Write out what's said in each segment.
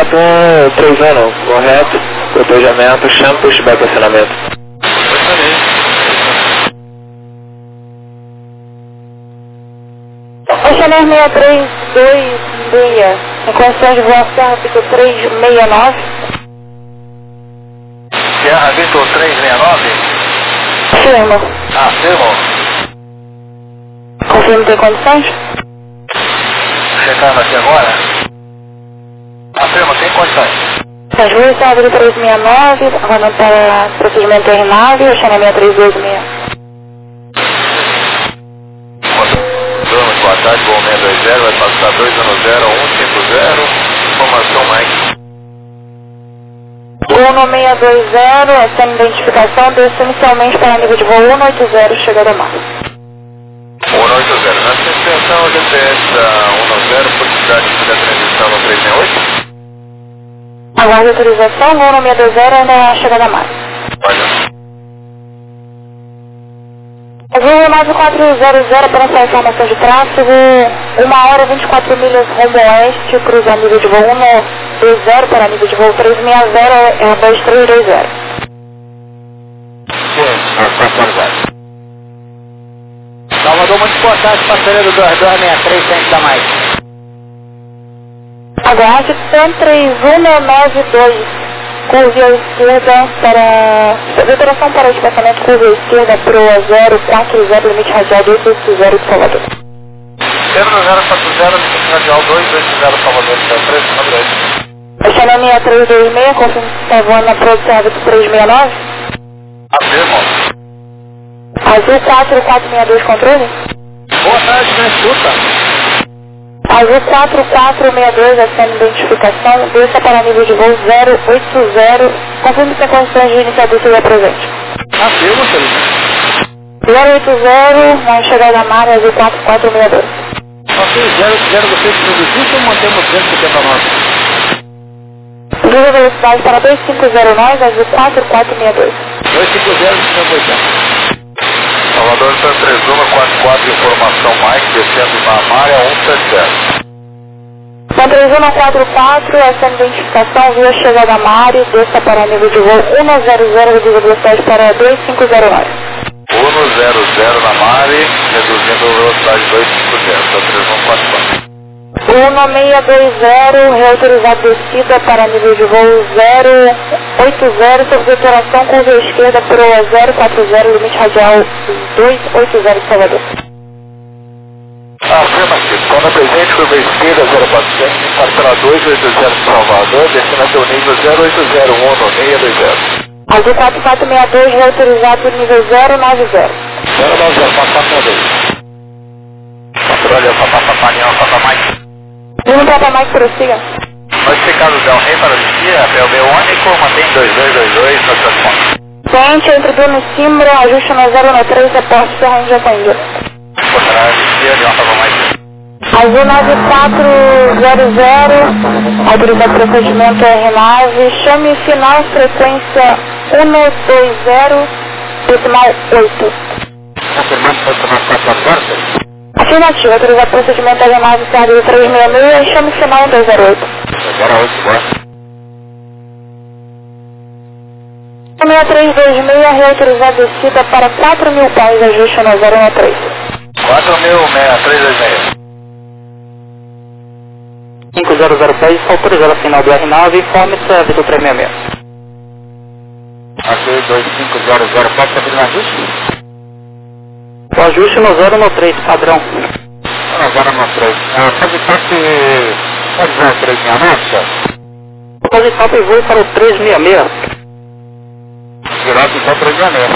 31, correto, cotejamento, chama para estiver estacionamento. Chanel 6326, em condições de voação, Serra 369. Serra Vitor 369? Firma. Ah, firma. Confirma tem condições? Checando aqui agora. Ah, firma, tem condições. As ruas Serra 369, agora para procedimento R9, Chanel 6326. Boa tarde, voo 620, vai passar 210-150, informação Mike. Voo no 620, essa identificação desce inicialmente para nível de voo 180, chegada a mar. 180, na extensão GPS da 190, possibilidade de fazer a transição no 368? Aguarde autorização, voo no 620, ainda chegada a mar. Olha. Voo 9400 para essa informação de tráfego, 1 hora 24 milhas rumo oeste, cruza nível de voo 120 para nível de voo 360, Airbus 320. Salvador, muito boa tarde, parceria do 2263, sempre da mais. Aguarde 3192, curva à esquerda para... Operação para desplaçamento curva à esquerda pro 040, limite radial 280 de Salvador. 040, limite radial 280 Salvador, 392. Chanel 6326, confirma que está voando na produção do 369. Afirmo. Azul 4462, controle. Boa tarde, me escuta. Azul 4462, essa identificação, desça para nível de voo 080, confirme se tem condições de iniciar a descida presente. Afirmo, Felipe. 080, na chegada à mar, Azul 4462. Ok, 080, você que nos existe ou mantemos 279? Liga velocidade para 250 nós, Azul 4462. 250, 280. Salvador, San 3144, informação Mike, descendo na Maria 170. Na 3144, essa identificação, via chegada à Mari, desça para nível de voo 100, reduz a velocidade para 250 nós. 100 na Mari, reduzindo a velocidade 250, San 3144. 1620, reautorizado descida para nível de voo 080, sob deturação curva esquerda para 040, limite radial 280 de Salvador. Afirmativo. Quando presente, curva esquerda 0400, para 280 de Salvador, destinação nível 0801620. Azul 4462, reautorizado nível 090. 090, 4462. Controle, Papalinhão, Papamike. Lima Papa Mike, prossiga. Notificado Del Rey para o dia, PLB único, mantém 2222, satisfação. Frente, entre Bruno e Simbra, ajuste no 013, reporte Serra de Jacaíba. Controle, dia, Leão Papamike. Azul 9400, autorizado procedimento R9, chame final, frequência 120,8. Confirmando, pode tomar 4 horas. Afirmativo, autorizado procedimento R9, Serra 366, chame final 208. 08, boa. 6326, reautorizado descida para 4.000 pés, ajuste no 013. 4.06326. 500 pés, autorizado final do R9, informe-se a Vitor 366. Ok, 2500, pode ser na ajuste? O ajuste no 013, padrão. 013. Pode estar que... Pode ser 369, Posição e voo para o 366. direto então 366,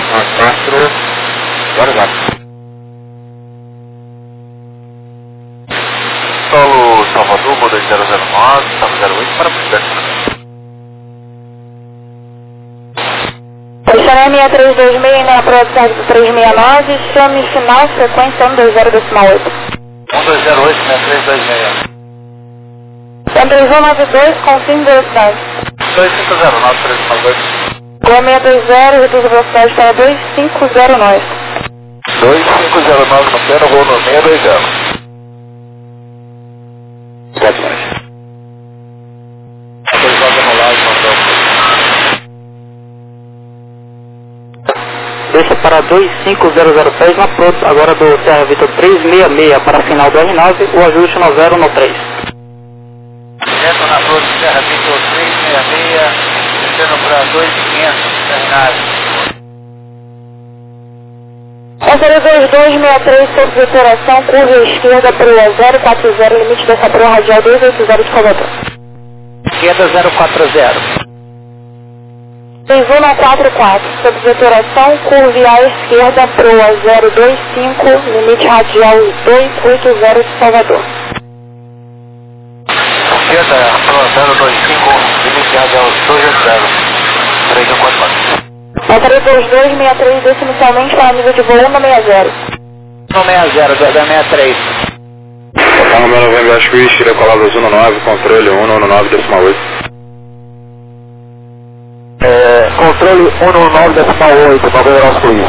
400. Solo Salvador, modelo 009, estamos 08 para Chanel 6326, na produção do 369, chame final, frequência 120,8. 1208, 6326. Centro 192, confirme velocidade. 250, 9392. Gol 620, reduz a velocidade para 250 nós. 2509 no pé, voo no 620. 7 mais. para 25003 na Proto, agora do Serra Vitor 366 para final do R9, o ajuste 90 no 3. Centro na Proto, Serra Vitor 366, descendo para 2500, terminado. Passageiro 2263, sobre de operação, curva esquerda para o 040, limite dessa proa radial 280 de Salvador. Esquerda 040. 6144, sobre de operação, curva à esquerda proa 025, limite radial 280 de Salvador. Esquerda, proa 025, limite radial 280, 3144. Passageiro 2263, desce inicialmente para nível de voo 160. 160, 263. Total número November Swiss, tira colado 19, controle 119,8. Controle 119,8, November Swiss.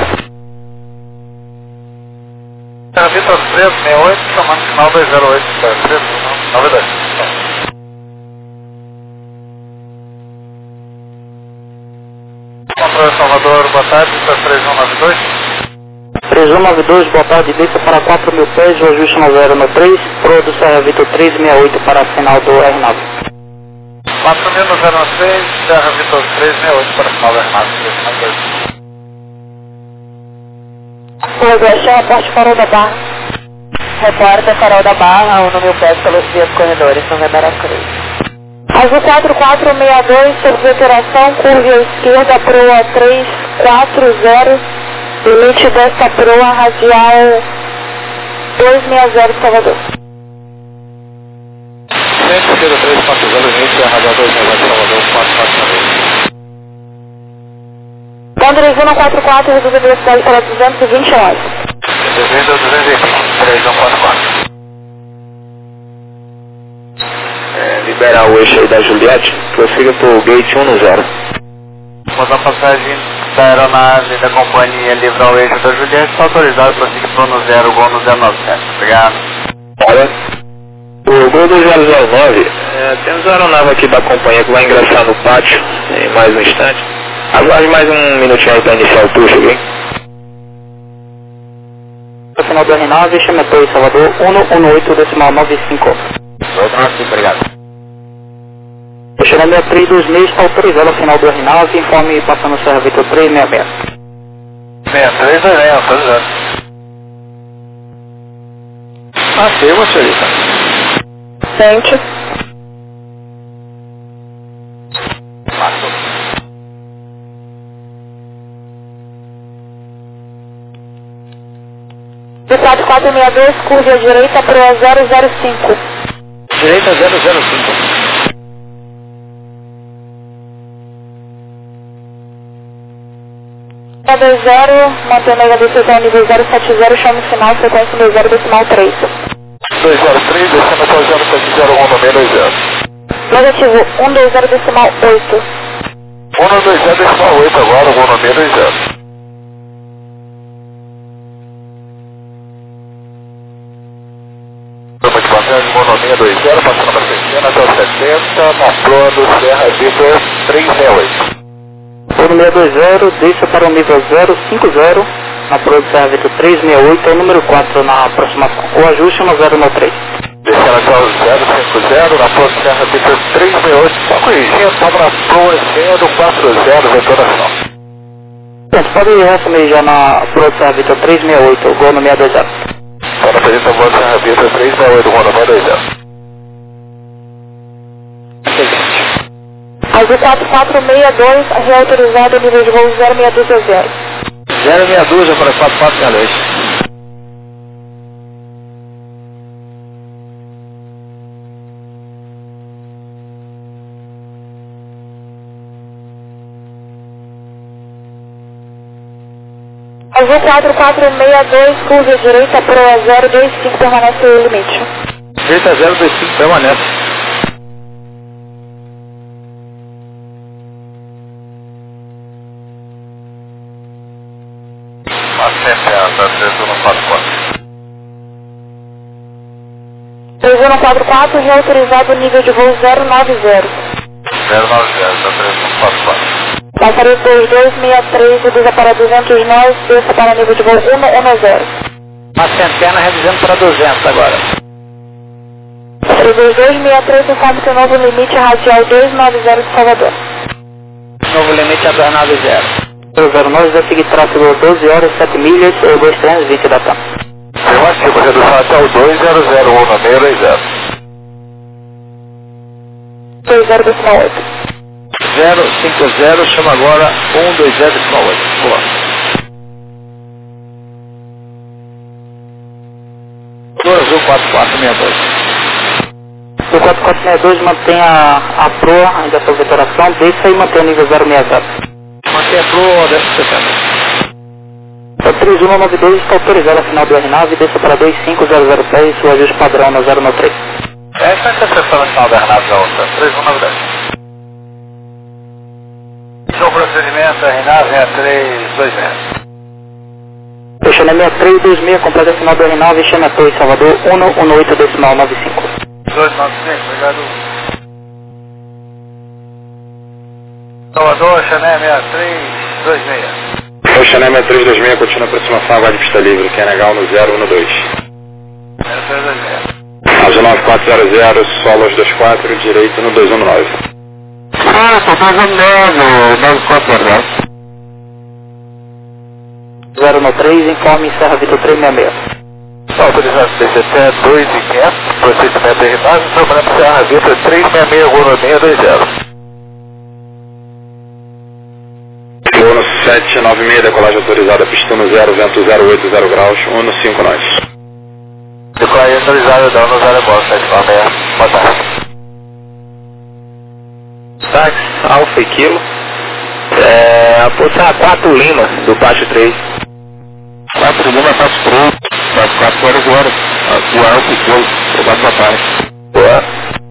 Serra Vitor 368, chamando final 208, 392. Controle Salvador, boa tarde, está 3192. 3192, boa tarde, desça para 4.000 pés, o ajuste 90 no 3, Pro do Serra Vitor 368 para a final do R9. 4.000 no 06, Serra Vitor 368 para a final do R9, 392. Progressão, aporte Farol da Barra. Repórter Farol da Barra, 1.000 pés pelos vias corredores, November Cruz. Azul 4462, sobre de operação, curva à esquerda, proa 340, limite desta proa radial 260 de Salvador. Centro, esquerda 340, limite radial 260 de Salvador, 449. Bandeiras 144, reduz a velocidade para 229. Devido a 220, 3144. Liberar o eixo aí da Juliette, prossiga pro gate 110. Após a passagem da aeronave da companhia livre ao eixo da Juliette, está autorizado para seguir para no 0, gol no 097. Obrigado. Olha, o gol do 009, temos a aeronave aqui da companhia que vai ingressar no pátio em mais um instante. Aguarde mais um minutinho aí para iniciar o push aqui. No final do R9, chama 2, Salvador, 118,95. Obrigado. Chama 6326, está autorizado ao final do R9, informe passando o Serra Vitor 366. 63, autorizado. Afirma, senhorita. Sente. Passou. Do 4462, curva à direita, proa 005. Direita 005. A 20, mantendo a decisão nível 070, chama o sinal, frequência 20 decimal 3. 203, descendo para 070, 19620. Negativo, 120 decimal 8. 190 decimal 8 agora, 19620. Turma de passagem, monominha 20, passando para 60 até o 70, na proa do Serra Vitor 368. O número 20, desça para o nível 050, na proa do Serra Vitor 368, é o número 4 na aproximação. O ajuste 10 no 3. Descendo até o 050, na proa do Serra Vitor 368, só corrigindo, estava na proa 040, vetor nacional. Pronto, pode assumir já na proa do Serra Vitor 368, o gol no 620. Para apresentar a voz da Serra Vitor 368, gol no 620. Azul 4462, reautorizado nível de voo 0620. 062 para 4462. Azul 4462, curva direita, proa 025, permanece o limite. Direita 025, permanece. Assenta, 3144, reautorizado nível de voo 090. 090, 3144. Passaria 2263, reduza para 200 nós, desça para nível de voo 110. A centena reduzindo para 200 agora. 2263, informe que o novo limite radial 290 de Salvador. Novo limite é 290. 09 vai seguir tráfego 12 horas, 7 milhas, ou 2320 da TAM. Afirmativo, redução até o 2001620. 20,8. 050, chama agora 120,8. Boa. Azul 4462. O 4462 mantém a proa, ainda sob veteração, desça e mantém o nível 060. Mantém a proa, desce 60. O 3192 está autorizado a final do R9, desça para 25006, o ajuste padrão na 093. Essa é a interseção no final da R9 da outra, 3192. O procedimento R9 6326. Fechando a 6326, completa a final do R9, chama a Torre Salvador 118,95. 295, obrigado. Salvador, Chané 6326. O Chané 6326, continua a aproximação, aguarde pista livre, QNH no 012. 6326. Azul 9400, solo aos 24, direito no 219. Ah, tá fazendo 944. 013, informe Serra Vitor 366. Autorizado CCT 2500, procedimento R9, trabalhando Serra Vitor 366, Golo 620. Uno 796, decolagem autorizada, pista no 0, vento 080 graus, Uno 5 nós. Decolagem autorizada, dá no 0 bola, 796. Boa tarde. Táxi, Alfa e Kilo. Posição 4 Lima, do Pátio 3. 4 Lima, Pátio 3. 4 horas agora. O Alfa e Kilo. Obrigado, boa tarde. Boa.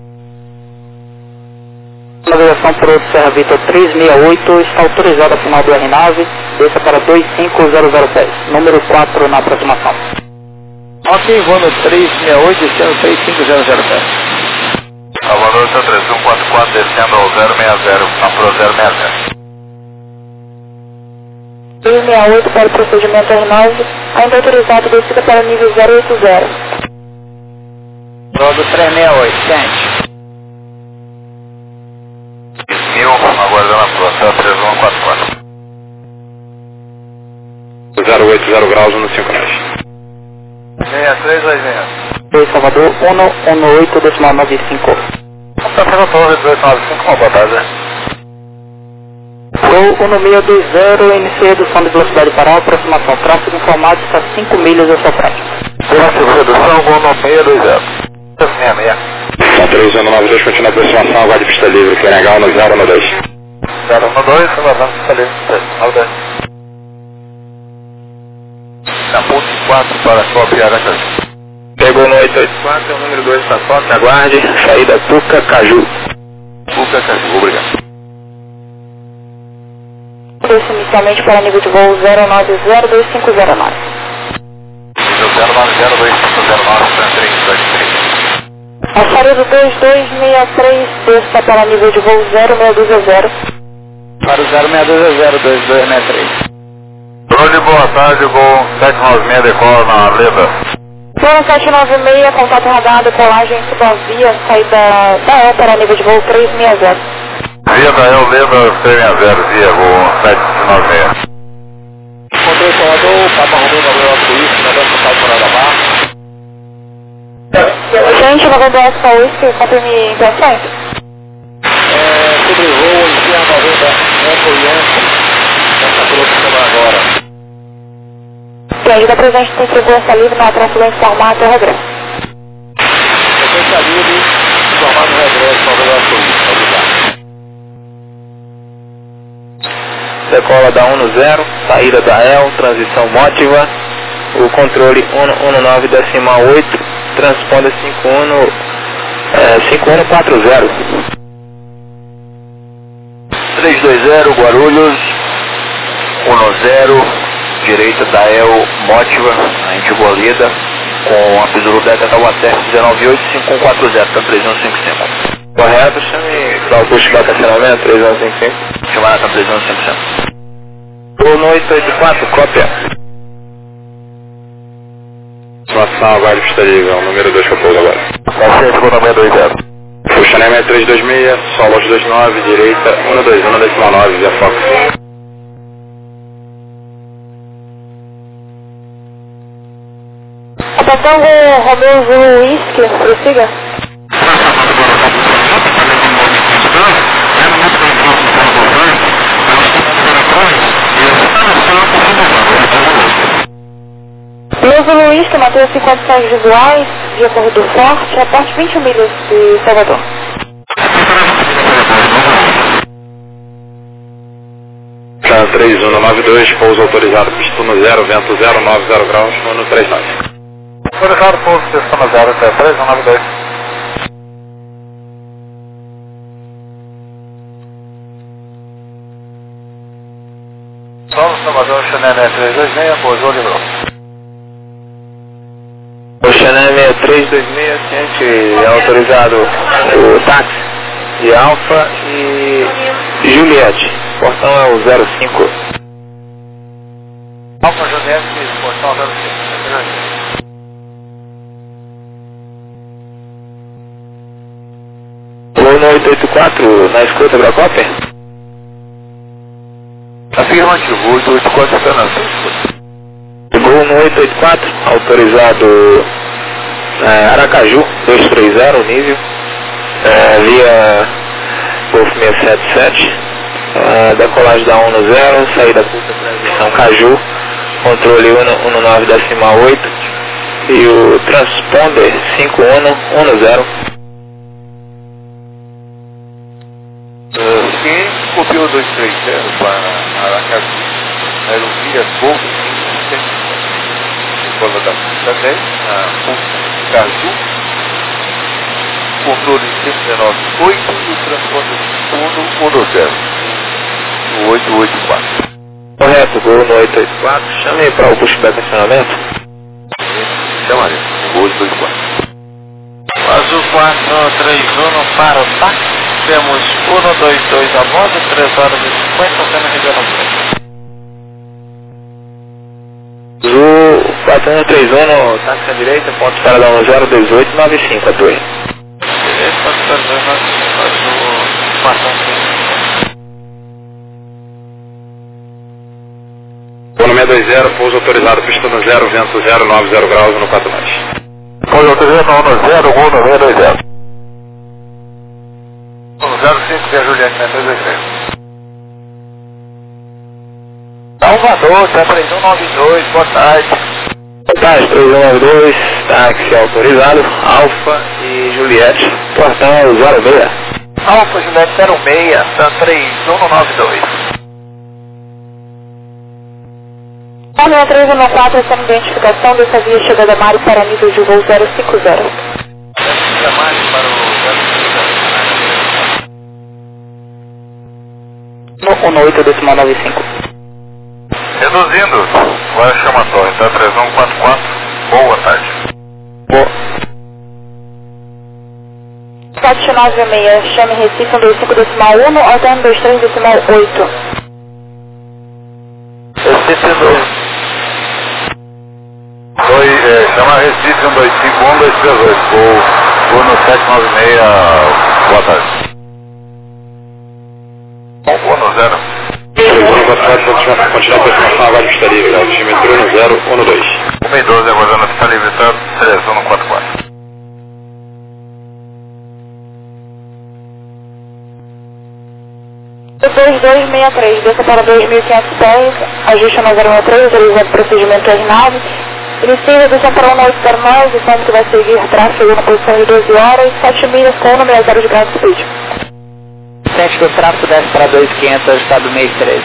Navegação por outro Serra Vitor 368, está autorizada a final do R9, desça para 25007, número 4 na aproximação. Ok, vou no 368, descendo 35007. Salvador, seu 3144, descendo ao 060, na Pro 060. 368 para o procedimento R9, ainda autorizado, descida para nível 080. Rodo 368, gente. 1000, aguardando a Pro, seu 3144. 080 graus, Uno 5 nós. 6326. Oi, Salvador 118,95. Tá pegando todo 295, uma boa tarde. Gol 1620, iniciei redução de velocidade para a aproximação. Tráfego informado está 5 milhas à sua frente. Relativa redução, Gol no 620. 66. São 3192, continua a aproximação, aguarde pista livre, QNH no 012. 012, aguardando pista livre, 392. Na ponte 4 para copiar a casa. Pegou no 884, é o número 2 da foto, aguarde, saída Puca Caju. Puca Caju, obrigado. Desça inicialmente para nível de voo 090-2509. Nível 0902509, 3323. Passaria do 2263, desça para nível de voo 0620. Para o 0620, 2263. Drone, boa tarde, Gol 796, decola na Leda. Voo 796, contato radar, decolagem Subavia, saída da El para nível de voo 360. Via da El Leda 360, via Gol 796. Controle Salvador, Papa Romeu, Gabriel Suíço, mandando contato para Alamar. Gente, no VBS Paulista, confirme intenções? Sobre o voo, Inferno 90, Eco Yankee, essa produção agora. Quem ajuda presente tem segurança livre na tráfego em formato e regresso. Frequência livre, informado regresso, Gabriel Suíço, obrigado. Decola da 10, saída da El, transição mótiva, o controle 119,8, transponda 5140. 320, Guarulhos, 10, direita da El Mótiva, a Antigua Leda, com a Pizurubeca Taubaté 1985140, tá 3155. Correto, chame para o custo de estacionamento 3155. Chamar na 31 100%. 1884, cópia. Informação, aguarde pista livre, número 2 que eu pouso agora. Paciente com o nome 620. O Chanel é 326, solo 29, direita, 121, decimal 9, via Fox. Atenção, Romeu Zulu Whisky, prossiga. Romeu Zulu Whisky, mantém as 50 sinais visuais, via corredor forte, reporte 20 milhas de Salvador. Chanel 3192, pouso autorizado, pista 0, vento 0, 90 graus, 139. Autorizado, pouso, pista 0, 3192. Solo Salvador, Chanel 326, pousou, livrou. O Chanel 6326, ciente, é autorizado o táxi de Alfa e Juliette. Portão é o 05. Alfa Juliette, portão 05. Voo no 884, na escuta da cópia? Afirmativo, 884 está na escuta. Voo no 884, autorizado Aracaju, 230, nível, via Golf 677, decolagem da 10, saída curta transmissão Caju, controle 19,8 e o transponder 5110. Quem copiou 230 para Aracaju, aerovia Golf 577. Escola da pista 10, Caju, controle 119,8 e o transponder 110, o 884. Correto, gol no 884, chame para o pushback acionamento. Chamaria, o 884. Azul 431 para o táxi, temos 122 a bordo, 3 horas e 50, sendo revelação. Azul 4131, táxi à direita, ponto para dar 01895, a torre. Direito, ponto para dar 01895, azul 431. Voo no 620, pouso autorizado, pista 0, vento 0, 90 graus, 140 mais. Pouso autorizado no 0, gol no 620. 05 via Juliette, 323. Salvador, tá 3192, boa tarde. Boa tarde, 3192, táxi autorizado, Alfa e Juliette, portão é o 06. Alfa Juliette 06, tá 3192. 6314, essa identificação dessa via chegada a Mário para nível de voo 050. Mais para o 18,95. Reduzindo, vai chamar a torre, tá 3144, boa tarde. Boa. 796, chame Recife 125,1, alterno 23,8. Recife 2. Chama Recife 125, 1238, vou no 796, boa tarde. Vou no 0. 3144, continuar a aproximação, aguarde pista livre, altimetria no 012. 112, aguardando a pista livre, tá 3144. O 2263, desça para 2.500 pés, ajuste no 013, realizando procedimento às naves. Inicia a redução para 1809, dizendo que vai seguir tráfego na posição de 12 horas, 7 milhas com o número 0 de ground speed. Sente que o tráfego desce para 2.500, ajustado mês 13.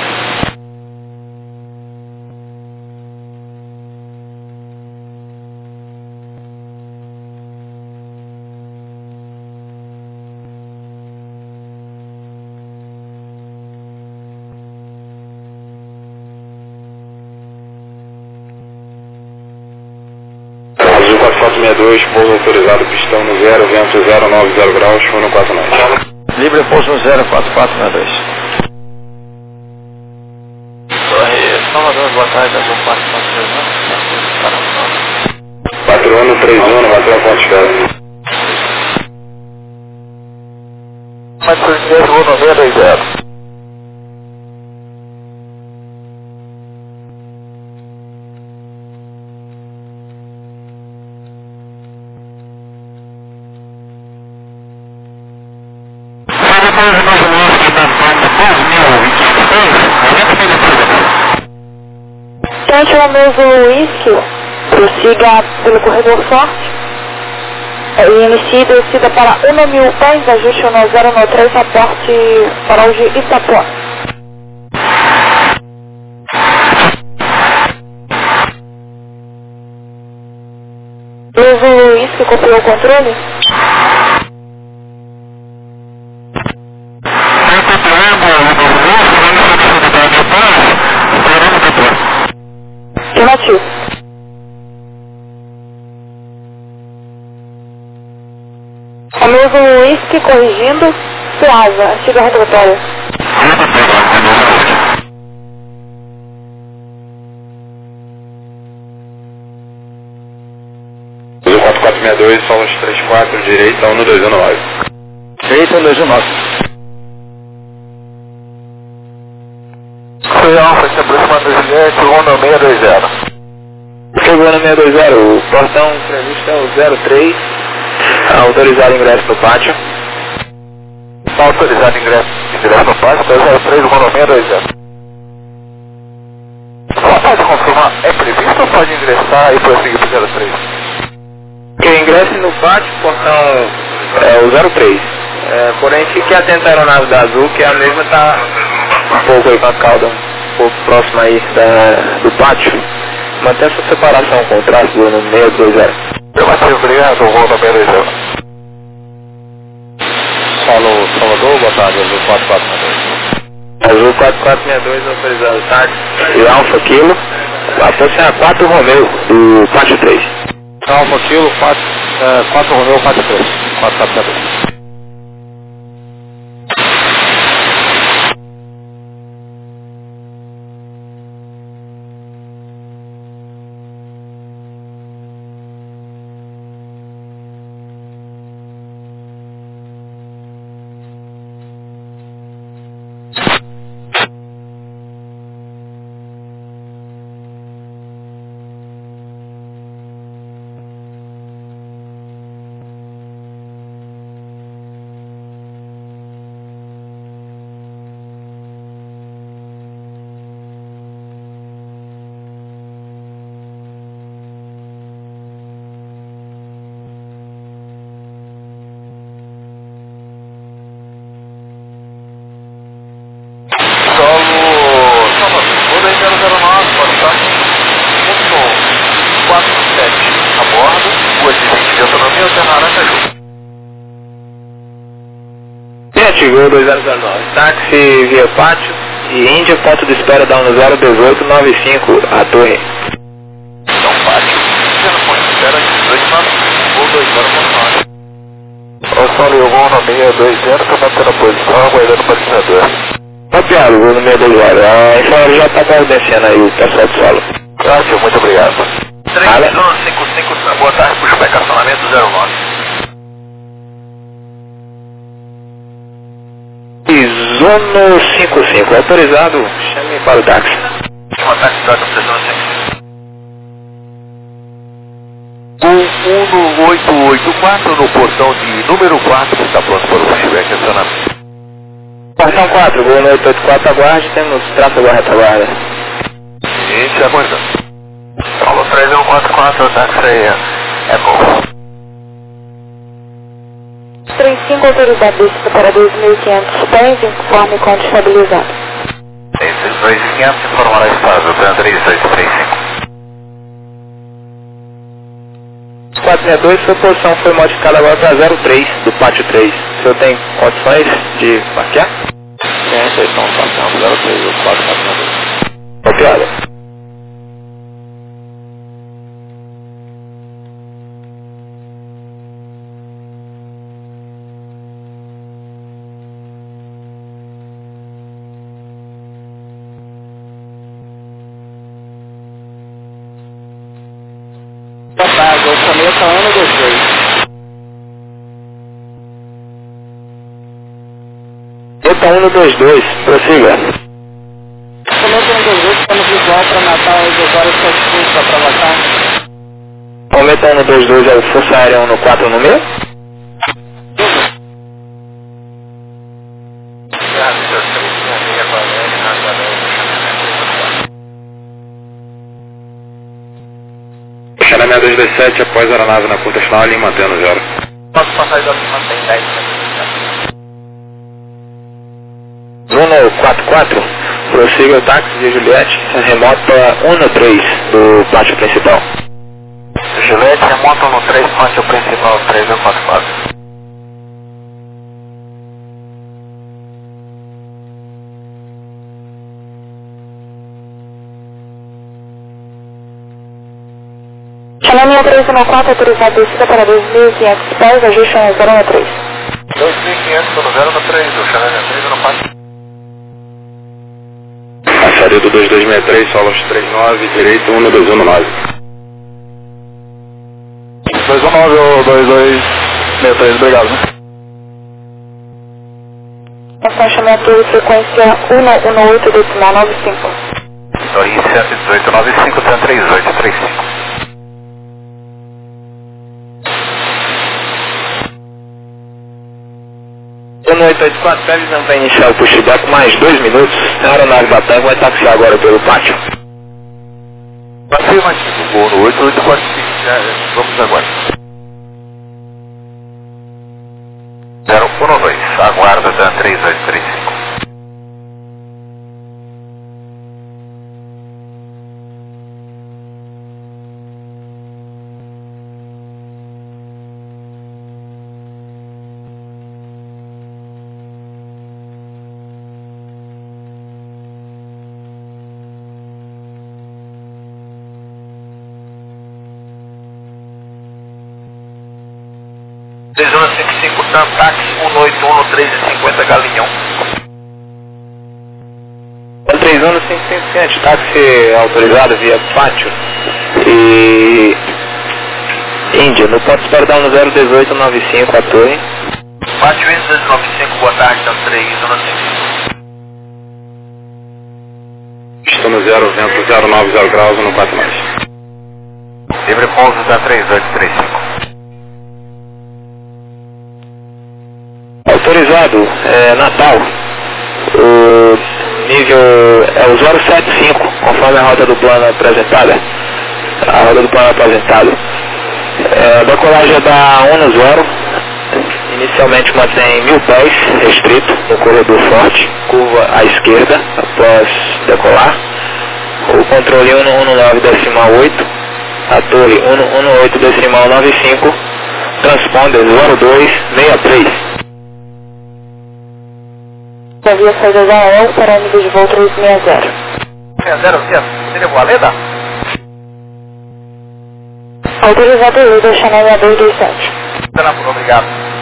Azul 4462, pouso autorizado, pistão no 0, vento 0, 90 graus, 149. Livre pouso no 04462. Vai da Azul 431, 4131, bateu a ponte espera. mas por inglês vou no 620. Tente o mesmo whisky, prossiga pelo corredor forte e inicie descida para 1.000 pés, ajuste no 093, aporte farol de Itapuã. Mesmo whisky, copiou o controle? Afirmativo. O mesmo whisky corrigindo, Plaza, antiga rotatória. Azul 4462, solos 34, direita 1219. Direita 1219. Foi Alfa, se aproximando do Juliette, Honda 620. Chegou no 620, o portão previsto é o 03, autorizado ingresso no pátio. Está autorizado ingresso no pátio, 03, Honda 620. Só pode confirmar, é previsto ou pode ingressar e prosseguir para o 03? Que ingresse no pátio, portão é o 03. Porém, fique atento à aeronave da Azul, que a mesma está um pouco aí com a cauda, um pouco próxima aí do pátio. Mantenha essa separação com o traço no 620. Afirmativo, obrigado, Honda 620. Falou, Salvador, boa tarde, Azul 4462. Azul 4462, autorizado táxi e Alfa Kilo, aproxima 4 Romeu do pátio 3. Alfa Kilo, 4 Romeu, 43. 4462. Chegou 2009, táxi via pátio e Índia, ponto de espera da 101895, a torre. Então, pátio, Índia, no ponto de espera, 1895, ou 2 horas por nós. Osvaldo, eu vou no 620, estou mantendo a posição, aguardando o balizador. Copiado, vou no 620, a enfermeira já está providenciando aí o pessoal do solo. Graças, muito obrigado. 3055, boa tarde, puxa o estacionamento 09. Zono 55, autorizado, chame para o táxi. Chama táxi, troca para Zono 55. 1884 no portão de número 4, está pronto para o pushback acionamento. Portão 4, voo no 884, aguarde, temos tráfego à retaguarda. Gente, aguardando. Paulo 3144, táxi aí, é bom. 35, autoridade descida para 2.500 pés, informe com estabilizado. Esses 2.500 informará estável, plan 3235. 462, sua posição foi modificada agora para 03 do pátio 3. O senhor tem condições de parquear? Tem, vocês estão passando 03 ou 4462. Copiado. 122, prossiga. Cometa 122, estamos visual para Natal às 2 horas 7 minutos da aprovação. Cometa 122 é o Força Aérea 114 no meio? Xará 6227 após a aeronave na curta final e mantendo 0. Posso passar de mantém 10 Juno 44, prossiga o táxi de Juliette, remota 113 do pátio principal. Juliette, remota no 3, pátio principal 3044. Chamamento 314, autorizado descida para 2.500 pés, ajuste 013. 2.500 no 013, o Xará 3 no pátio. Açarido 2263, solos 39, direito 12119. 219 ou 2263, obrigado. Ação chamamento frequência 118,95. 271895, 3835. No 884, deve desempenho inicial pushback mais 2 minutos. A aeronave da TAM vai taxiar agora pelo pátio. Afirmativo, voo no 8845, vamos agora. 012, aguarda da 3835. Zona 55, táxi 181 350 Galinhão. 31 557, táxi autorizado via pátio e Índia, no ponto espera dar no 01895 a torre. Pátio Índia 295, boa tarde, tá 3, zona 55. Estou no 0, vento 090 graus, no 4 mais. Livre pouso da 3835. Autorizado, Natal, o nível é o 075, conforme a rota do plano apresentada. A rota do plano apresentada. A decolagem é da 1 inicialmente mantém 1000 pés, restrito, no corredor forte, curva à esquerda, após decolar. O controle 119,8, a torre 118,95, transponder 0263. Havia saída da AEL para nível de voo 360. 60, seria Valeda? Autorizado o uso Chanel 227. Obrigado.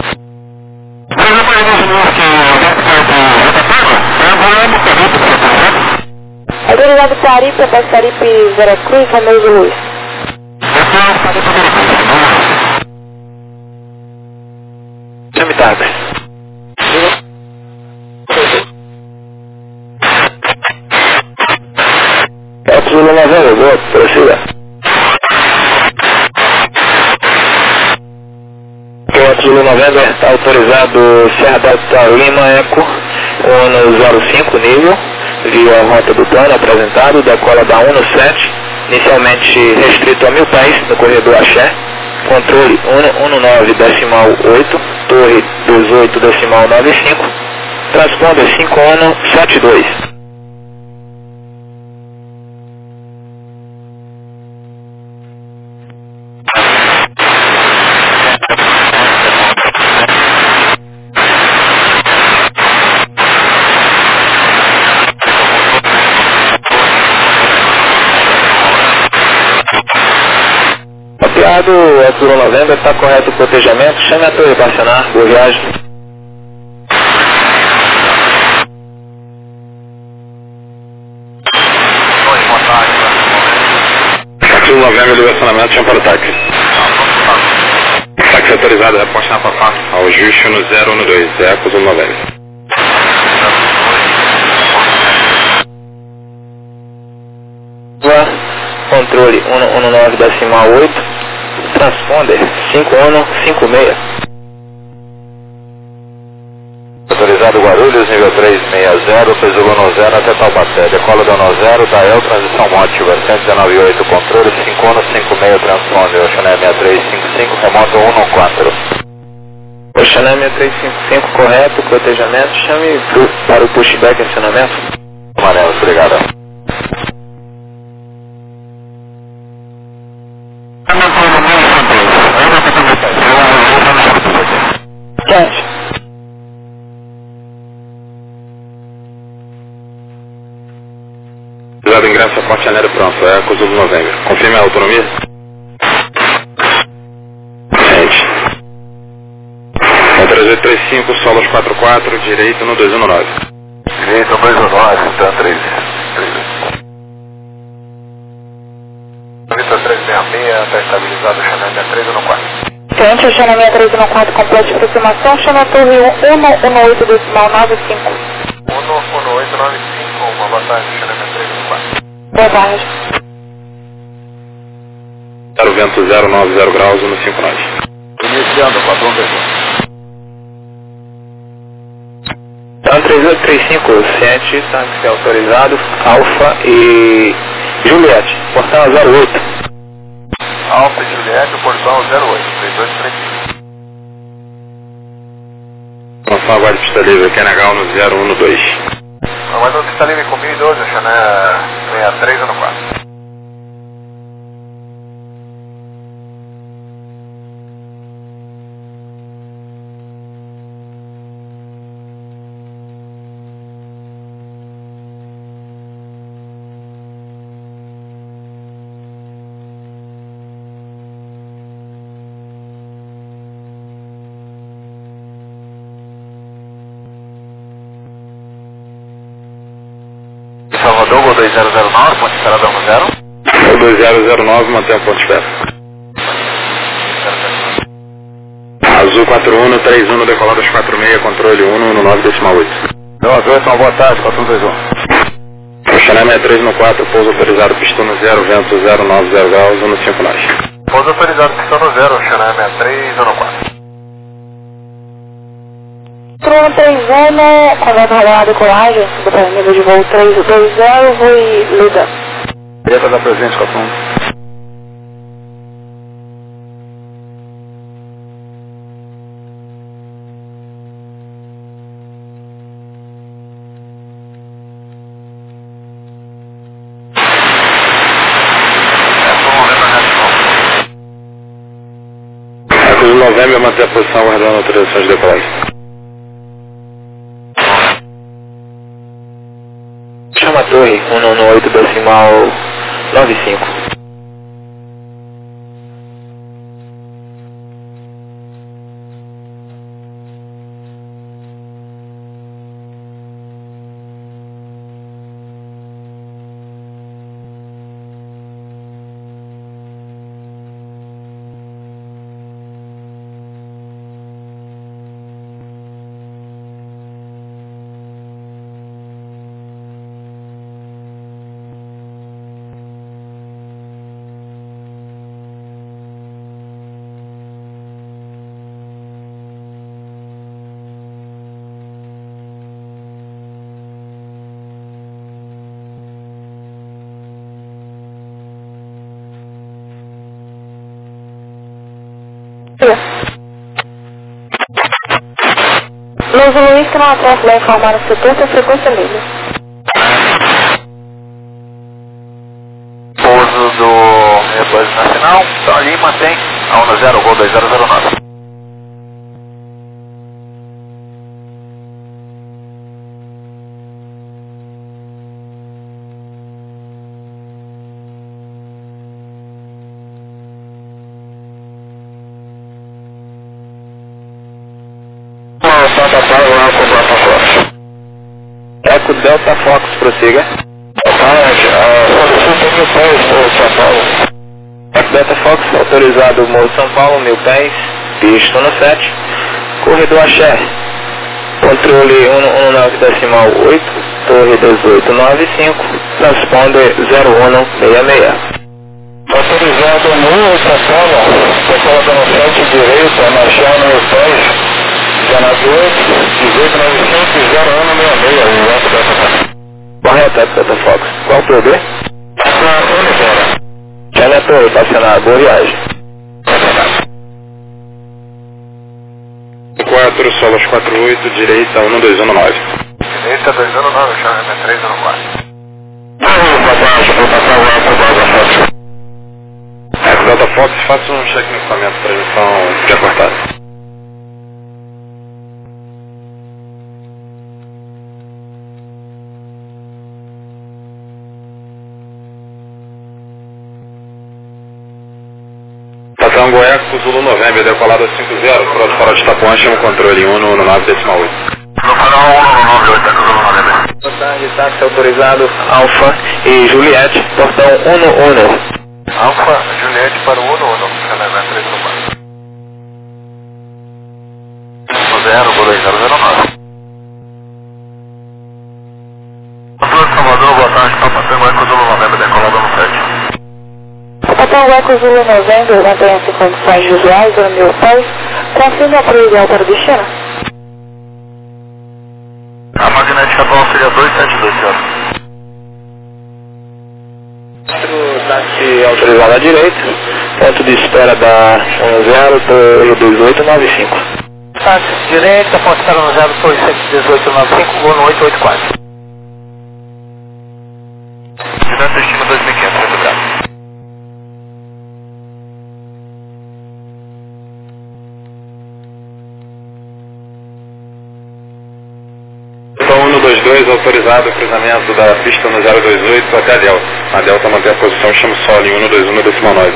Autorizado Taripe, após Taripe Veracruz, Romeu de Luz. Chame táxi. Zulu 90, boa, prossiga. Zulu 90 está autorizado Serra Delta Lima Eco, ONU 05 nível, via rota do plano apresentado, decola da 117, inicialmente restrito a 1000 pés no corredor Axé, controle 119,8, torre 18,95, transponder 5172. É Zulu 90, está correto o protegemento, chame a torre para acionar, boa viagem. Zulu 90, direcionamento, chama para o táxi. Táxi autorizado, reposta na Papá, ao ajuste no 012, Eco Zulu 90. controle 119,8, transponder 5156. Autorizado Guarulhos, nível 360, fez o Luno 0 até Taubaté. Decola do Ono 0, Dael, transição mótil, 119,8, controle 5156, transponder, Oceané 6355, remoto 114. Oceané 6355, correto, cotejamento, chame para o pushback acionamento. Manelos, obrigado. Gente. Autorizado ingresso a Porte Aéreo pronto, é Cosul do Novembro. Confirme a autonomia? Gente. 3835, solos 44, direito no 219. Direito no 219, TAN 3. Vitor 366, está estabilizado, Oceané 6314. Cliente, Oceané 6314, complete de aproximação, chama a torre 118 decimal 95. 11895, uma boa tarde, Oceané 6314. Boa tarde. 0 vento 090 graus, 159. Iniciando, padrão 21. Então, 3835, ciente, táxi autorizado, Alfa e Juliette, portão 08. Alfa e Juliette, portão 08, 3235. Informação agora de pista livre, QNH no 012. Mas onde está livre com 1012, Oceané 6314. Salvador, Gol 2009, ponte espera da 10. Gol 2009, mantém o ponto de espera. Azul 4131, decolado às 46, controle 119,8. 98, uma boa tarde, 4121. Oceané 6314, pouso autorizado, pistono 0, vento 090 graus, 159. Pouso autorizado, pistono 0, Oceané 6314. Truno 31, conversa regular decolagem, subiu para nível de voo 320, voo e Lida. Direita da presente, 41. Cruz do Novembro, manter a posição aguardando autorizações de decolagem. Chama a torre 118 decimal 95. Los Luiz, que não atrasa lá informar no setor, tem frequência livre. Pouso do Airbus Nacional, então ali mantém a 10, Gol 2009. Eco Delta Fox, prossiga. Eco Delta Fox, autorizado Morro São Paulo, 1000 pés, pista no 7, corredor Axé, controle 119,8, torre 1895, transponder 0166. Autorizado no Itapela, decola dando 7 direita, marchando no 10, 198, 1895, 0166, Correto, Delta Fox. Qual o PB? China Torre, estacionado. Boa viagem. 4, Solos 48, direita 1219. Direita 219, chama M314. Delta Fox, faça um check no equipamento, transmissão já cortada. Tango Eco, Zulu November, decolado a 50, próximo farol de Itapuã, chama o controle 1 no 9,8. No farol 198, Eco Zulu November. Boa tarde, táxi autorizado Alfa e Juliette, portão 1-1. Alfa, Juliette para o 1-1, chama M314. 0-2009. Controle de Salvador, boa tarde, Papa Tango Eco Zulu November, decolado no 7. Hotel Eco Zulu November, mantenha-se em condições visuais, dormir o pés. Confirme a previsão para o destino. A magnética atual seria 272, senhor. Táxi autorizado à direita, ponto de espera da 10, Torre 2895. Táxi direita, ponto de espera no 0, Torre 11895, voo no 884. Cidade destino 2500, muito obrigado. Então 122, autorizado o cruzamento da pista no 028 até a Delta. A Delta mantém a posição, chama o solo em 121 decimal 9.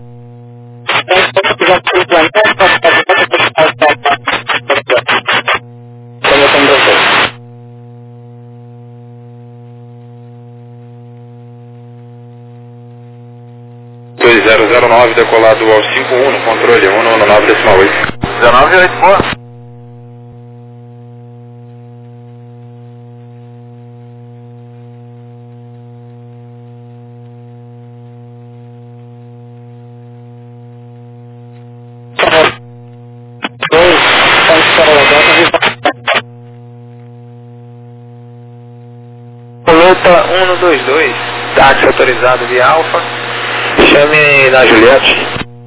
(2009) decolado ao 51 no controle 1 no 9 decimal 8. 198, boa. Colota 122, táxi autorizado via Alfa, chame na Juliette.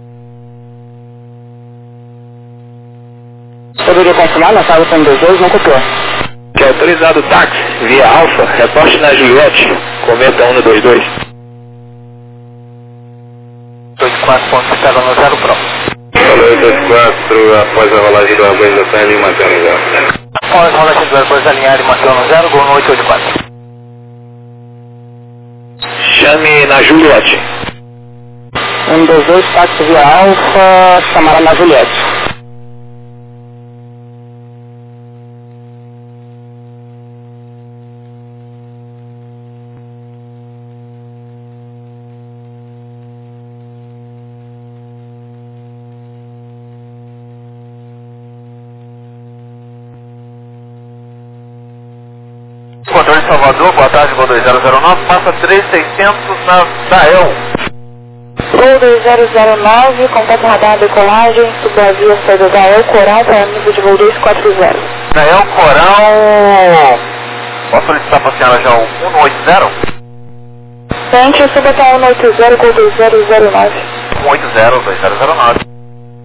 Poderia confirmar na sala 122, não copiou. Que é autorizado o táxi via Alfa, reporte na Juliette, cometa 122. 24 pontos, espera no 0 Pro. Falou 24, após a rolagem do Airbus da Penha e mantendo já. Após a rolagem do Airbus alinhar e manter no 0, gol no 884. Chame na Juliette. 122, táxi via Alfa, chamará na Juliette. Controle de Salvador, boa tarde, Gol 2009, passa 3600 na Dael. Gol 2009, contato radar decolagem, subavia saída da El Coral para nível de voo 240. Dael Coral, posso solicitar para a senhora já o 180? Frente, subatal 180, Gol 2009. 180, 2009.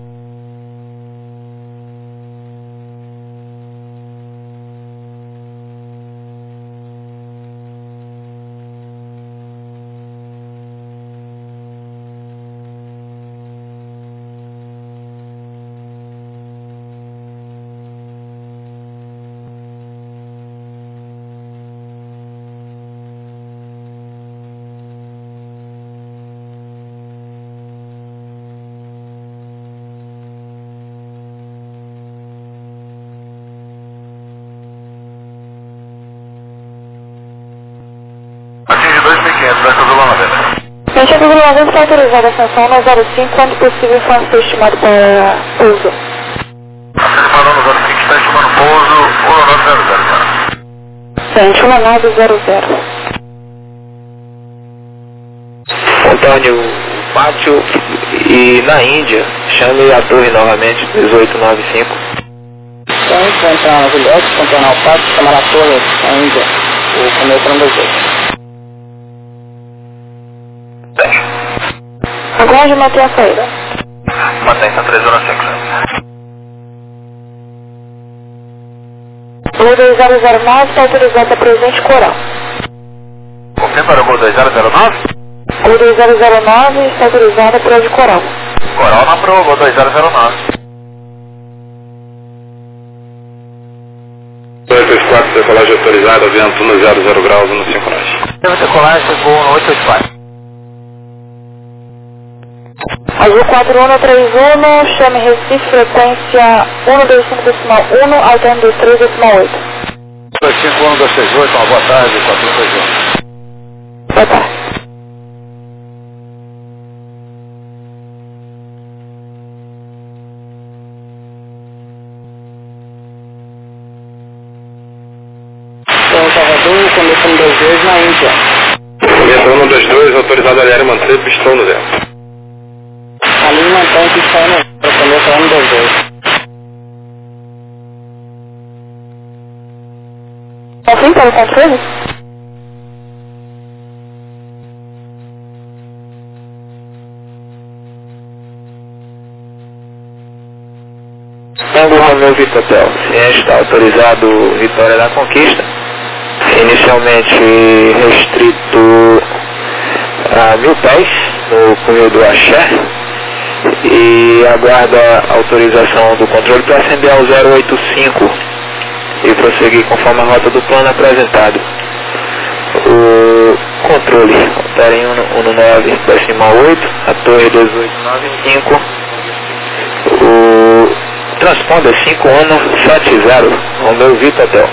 Atinge 2.500, Eco Zulu November. Frente, Eco Zulu November está autorizada a ascensão no 05, quando possível informação estimado para pouso. Ele parou no 05, está estimando pouso 1900. Frente, 1900. Antônio, pátio e na Índia, chame a torre novamente, 1895. Então, entrar na Juliette, contornar o pátio, chamar a torre na Índia, o começo não deu jeito. Aguarde manter a saída. Mantém, está 3 horas 5. Voo 2009 está autorizado a presente Coral. Confirma para o voo 2009? Voo 2009 está autorizado a presente Coral. Coral na prova, voo 2009. 234, decolagem autorizada, vento no 00 graus, no 5 nós. Decolagem, voo no 884. Azul 4131, chame Recife, frequência 125.1, alterne 23.8. 251-268, uma boa tarde, 4121. Boa tarde. Então, Salvador, começando 2 vezes na Índia. Vento 122, autorizado a aérea manter pistão no vento. Ali mantém que está no começo 2 vezes. Confirme para o controle? Tango Romeo Vitor Hotel, ciente está autorizado Vitória da Conquista, inicialmente restrito a 1000 pés no Cunho do Axé, e aguarda autorização do controle para ascender ao 085 e prosseguir conforme a rota do plano apresentado. O controle opera em 19,8, a torre 1895, o transponder 5170, Romeo Vitor Hotel.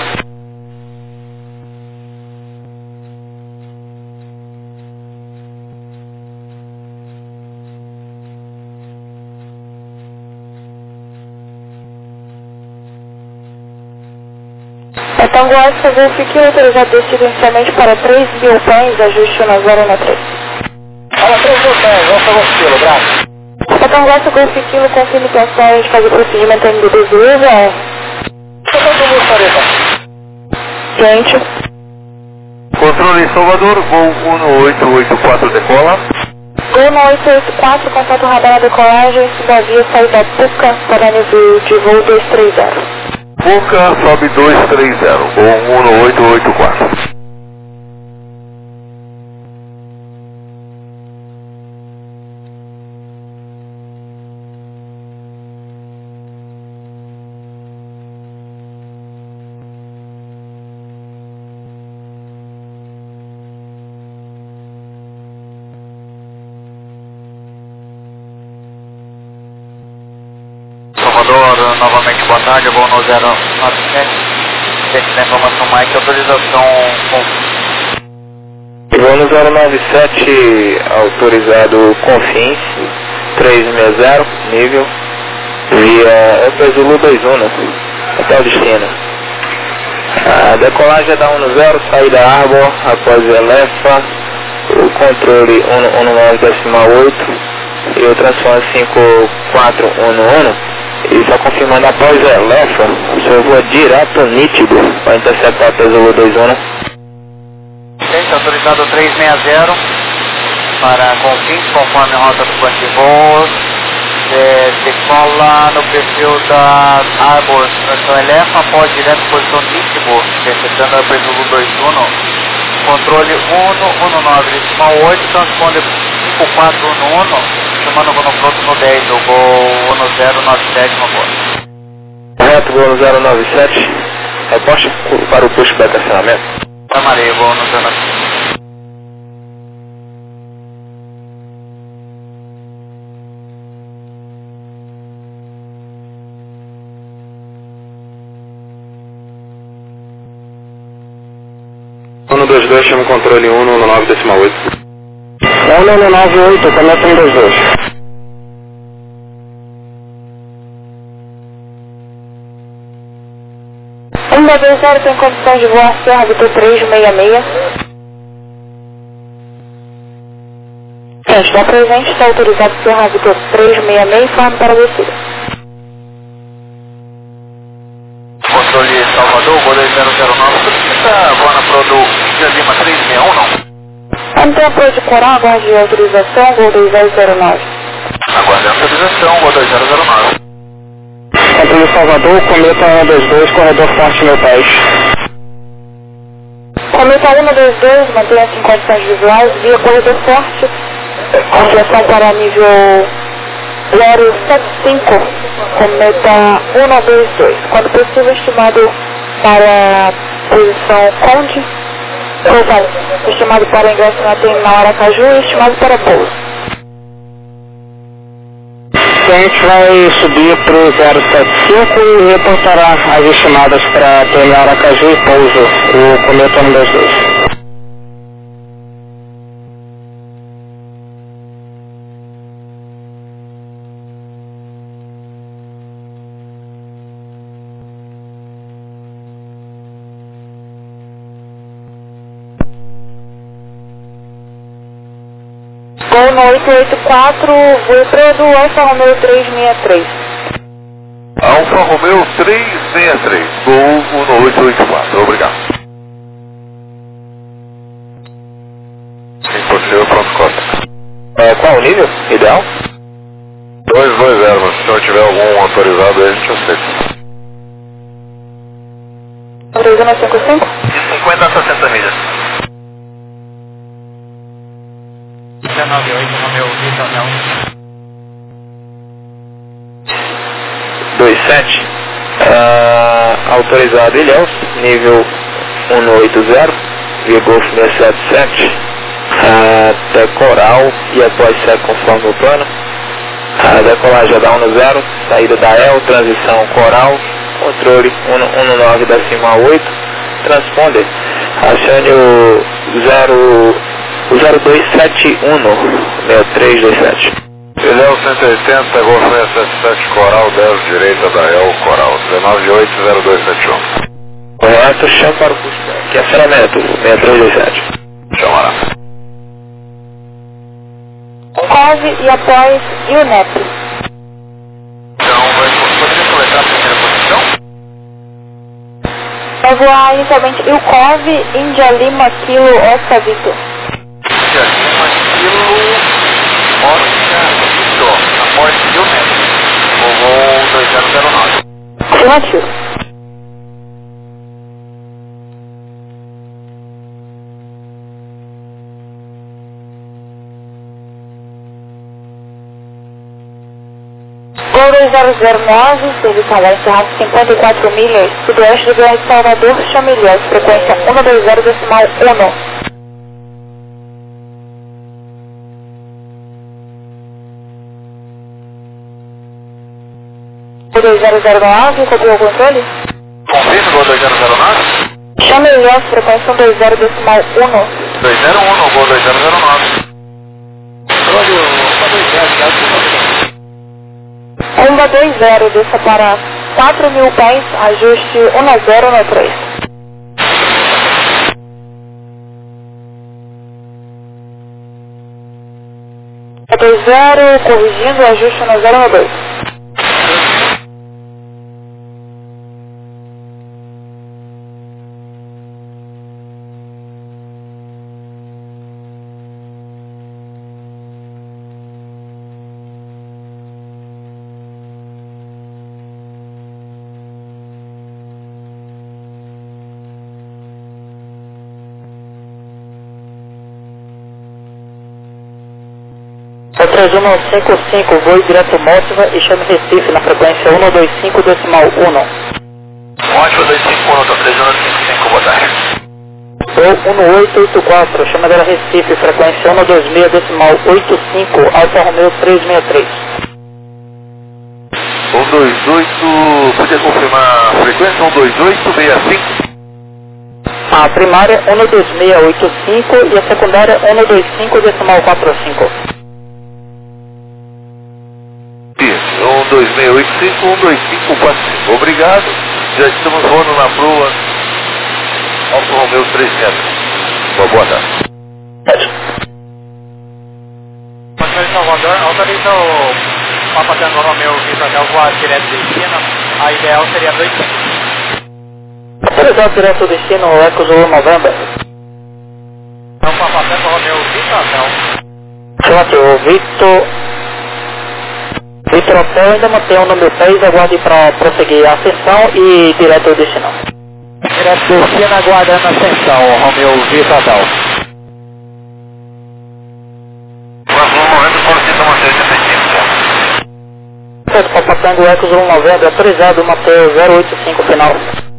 Tango Alfa, verifique o autorizado descido inicialmente para 3.000 pés, ajuste na 013. Fala 3.000 pés, vamos para o quilo, braço. Tango Alfa, verifique o confirme que a senhora de fazer o procedimento MDB do uso é... Todo mundo, Sareta. Gente. Controle Salvador, voo 1884 decola. Voo 1884, contato radar na decolagem, via saída Puca para nível de voo 230. Puca, sobe 230, voo 1884. Salvador, novamente boa tarde, voo no 097, teste da informação Mike, autorização com... Voo no 097, autorizado Confins, 360, nível, via Zulu 21, até o destino. A decolagem é da 10, saída Arbor, após Elefa, o controle 119,8 e o transforme 5411. E só confirmando após Elefa, o seu voo é direto nítido para interceptar o Zulu 21. Teste autorizado 360 para Confins, conforme a rota do plano de voo. Decola no perfil da Arbor, tração Elefa, após direto posição nítido, interceptando a Zulu 21. Controle 119,8, transponder 5411, chamando o voo pronto no 10, o voo 1097 no voo. Reto, voo no 097, reposta para o pushback de acionamento. Chamarei, voo no 097. No 22, chama o controle 119,8. 198, começa em 22. Ainda 20 tem condições de voar Serra Vitor 366. Está presente, está autorizado Sierra Victor 366, informe para a descida. Controle Salvador, Gol 2009, solicita voa na Prodo Índia Lima 361, não? Mantém apoio de coral, aguarde autorização, Gol 2009. Aguarde a autorização, Gol 2009. Controle Salvador, Cometa 122, corredor forte meu pés. Cometa 122, mantenha-se em condições visuais, via corredor forte, ampliação para nível 075, Cometa 122. Quando possível, estimado para posição Conde, estimado para ingresso na terminal Aracaju e estimado para pouso. A gente vai subir para o 075 e reportará as estimadas para terminar Aracaju e pouso, o Cometa 122. Gol no 884, Wilfredo, Alfa Romeo 363. Alfa Romeo 363, Gol no 884, obrigado. Impossível, pronto, costa. Qual o nível ideal? 220, mas se o senhor tiver algum autorizado aí, a gente aceita. Autorizando 55? De 50 a 60 milhas. 198, Romeu, Vitor, 27, autorizado Ilhéus, nível 180, via Golf 677, até Coral e após ser conforme o plano. Decolagem da 10, saída da EL, transição Coral, controle 19,8, transponder, achando o 0271 6327. Ilhéus 180, Golf 677, Coral 10, direita da EL, Coral 1980271. Correto, chama para o custo, que é acionamento 6327. Chamará. COV e após UNEP. Então, poderia coletar a primeira posição? Vai voar inicialmente UCOV, Índia Lima, Kilo, Oscar Victor. Índia Lima, Kilo, Oscar Victor, após UNEP. Voo 2009. Afirmativo. Gol 2009, serviço aéreo encerrado 54 milhas, sudoeste do BR Salvador, Chamilhões, frequência 120,1. 2009, copiou o controle? Confirme, Gol 2009. Chamilhões, frequência 120,1. 201, Gol 2009. Controle, 120, desça para 4.000 pés, ajuste 1093. É 20, corrigindo, ajuste 1092. Outra 155, voe direto Mótiva e chame Recife na frequência 125,1. Ótimo, 251, estou 3155, boa tarde. Ou 1884, chama dela Recife, frequência 126,85, Alfa Romeo 363. 128, podia confirmar a frequência? 12865? A primária 12685 e a secundária 125,45. Isso, 12685, 12545. Obrigado, já estamos voando na proa Alfa Romeo 300. Boa tarde. autoriza o Papa Tango Romeo Vitor Hotel voar direto do destino, a ideal seria 25. Autorizado direto do destino, Eco Zulu November. Então, Papa Tango Romeo Vitor Hotel. Aqui, o Vitor Hotel ainda mantém o número 6, aguarde para prosseguir a ascensão e direto do destino. Direto do destino, aguardando a ascensão, Romeo Vitor Hotel. Certo, Papa Tango Eco Zulu November, autorizado, manter 085 final.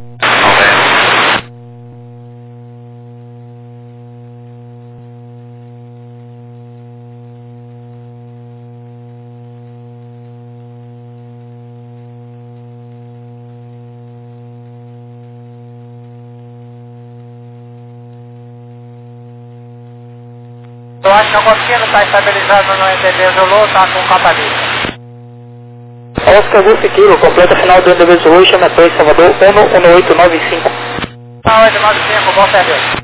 Eu acho que o Agostino está estabilizado no NDB Zulu, está com catalista. Oscar Golf Kilo, completa final do NDB Zulu, chama 2, Salvador, 11895. Tá, 895, bom serviço.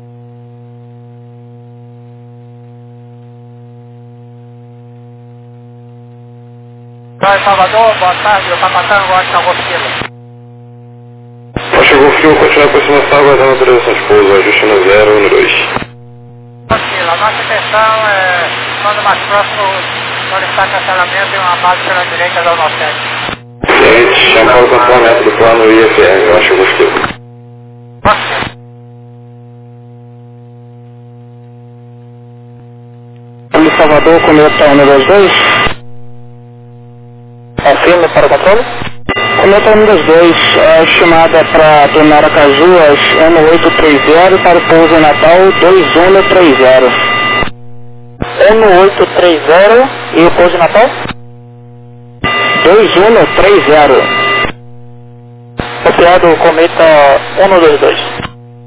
Tá, Salvador, boa tarde, eu Papa Tango, Oscar Golf Kilo. Oscar Golf Kilo, continua a aproximação, aguardando a autorização de pouso, ajuste no 012. A nossa intenção é, quando mais próximo, solicitar cancelamento e uma base pela direita da Norte. Gente, chamar o cancelamento do plano IFR, eu acho que Em Salvador, cometa 122. Confirme para o controle. Cometa 122, chamada para tornar a Cajuas 1830 para o pouso em Natal 2130. 1830 e o pouso em Natal? 2130. Copiado o cometa 122.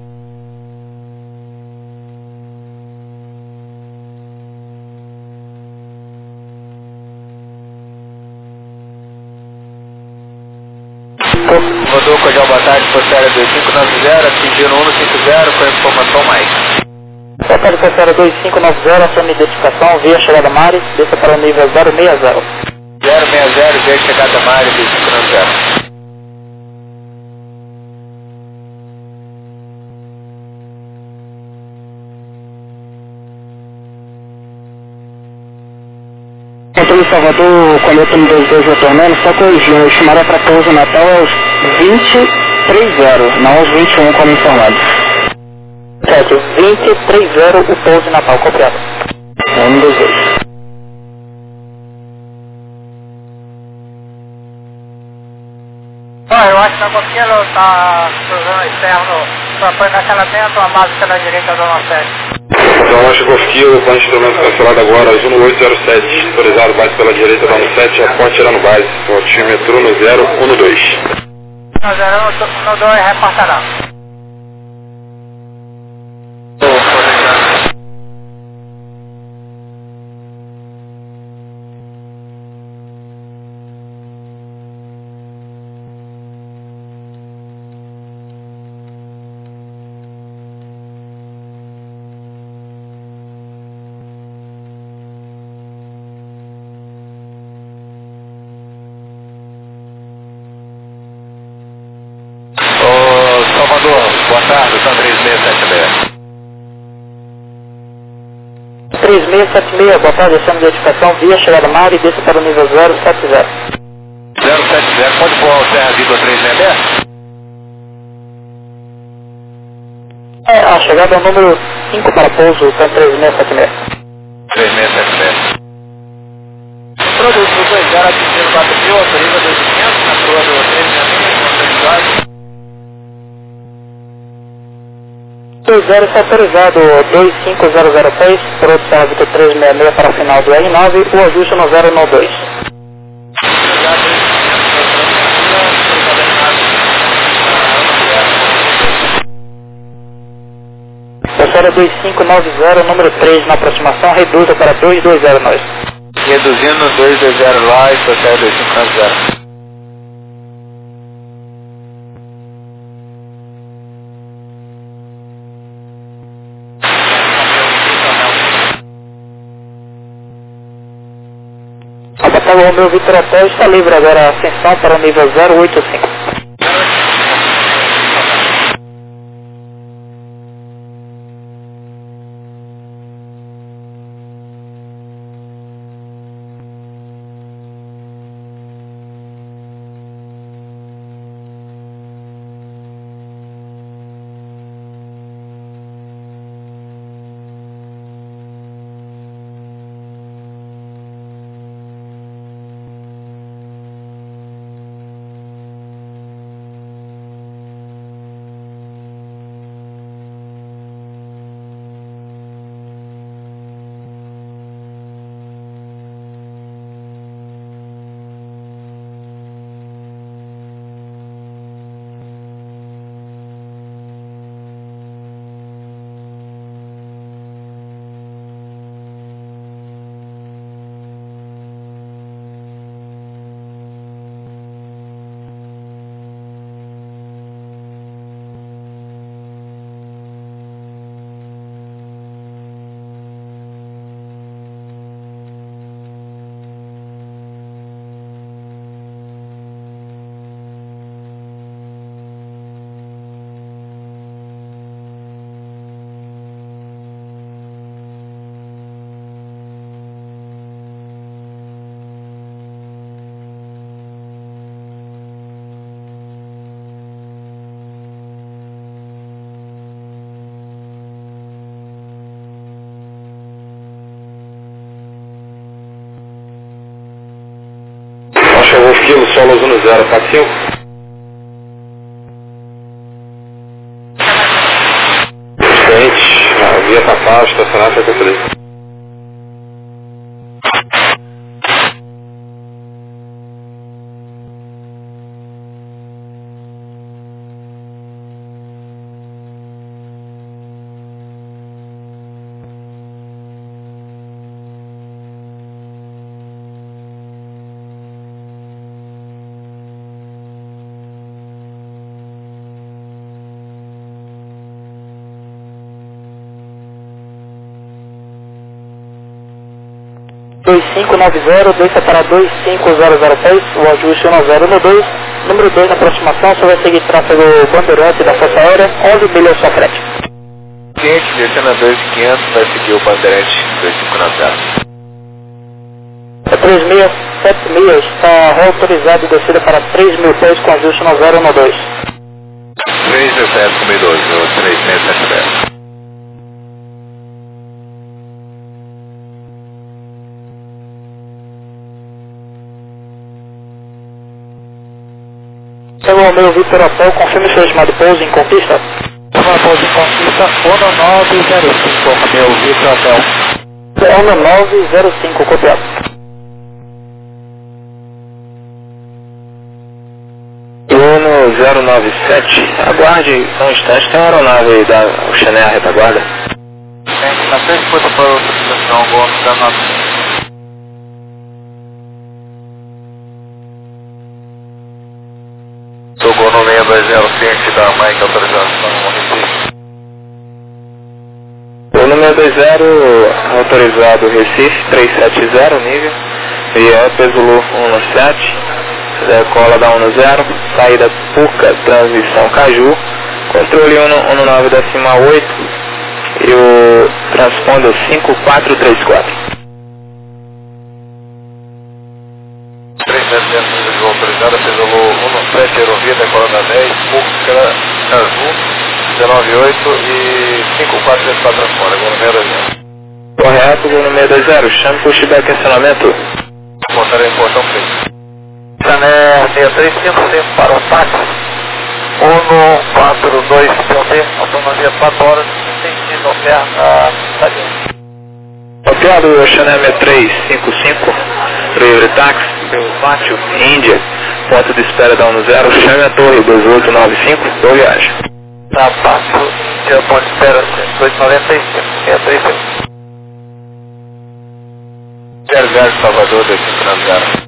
Rodou Codial, boa tarde, Postéria 2590, atingindo 150 com informação mais. Boa tarde, Postéria 2590, acione identificação, via chegada Mari, desça para o nível 060. 060, via chegada Mari, 2590. Controle Salvador, cometa 122 retornando, só corrigindo, o chamada para pouso Natal é os 2030, não os 21 como informado. Certo, 2030 o pouso Natal, copiado. 122. Eu acho que a Agostino está cruzando externo, propõe cancelamento, a base pela direita da Norte. Então, Oscar Golf Kilo, plano de instrumento cancelado agora, 1807, autorizado base pela direita da 17, aporte tirando base, altimetro no 012. No 2, reportará. Boa tarde, são 3676. 3676, boa tarde, acione identificação, via chegada Mari, desça para o nível 070. 070, pode voar o Serra Viva 366? A chegada é o número 5 para pouso, com 3676. 3676. Produto 20 atingindo 4.000, autoriza 2.500, na crua do 366, 20 está autorizado 25006, produto Vitor 366 para o final do R9, o ajuste no 012. Postura 2590, número 3 na aproximação, reduza para 220 nós. Reduzindo 220 lá e Postura 2590. Romeo Vitor Hotel está livre agora, ascensão para o nível 085. Chegou o Kilo, Solos 1045. Frente, a via tapar, estacionar, foi conferido. Deixa para 25006, o ajuste 1012, número 2 na aproximação, só vai seguir tráfego Bandeirante da Força Aérea, 11 milhas sua frente. Cliente, descendo a 2500, vai seguir o Bandeirante 250. É 3 milhas, 7 milhas, está reautorizado e descida para 3.000 pés com ajuste 1012. 3.7 com 1012, ou 3.670. Chegou o meu Vitor Hotel, confirme seu estimado pouso em Conquista. Uma pouso em Conquista, ONO 905, meu Vitor Hotel. ONO 905, copiado. ONO 097, aguarde só um instante, tem uma aeronave aí da Oceania retaguarda. Gente, na frente foi para outra estação, ONO 097. Tocou no 620, ciente da Mike, autorização, Recife. O número 20, autorizado Recife, 370, nível. Via Pesulu 17, cola da 10, saída Puca, transição Caju, controle 19,8 e o transponder 5434. 3700 autorizada, Pesulu 17, Aerovia, decola da 10, Puca, Caju, 198 e 5434 transponder, voo número 20. Correto, voo número 20, chame pushback acionamento. Portaria em portão preto. Sané 6355 para o táxi. ONO 42.D, autonomia 4 horas, sentido Alberta, Estadia. Copiado, Oceania 6355, livre táxi, pelo pátio, Índia, ponto de espera da 10, chame a torre 2895, boa viagem. Tá, pátio, Índia, ponto de espera 295, 635. 00 Salvador, 2590.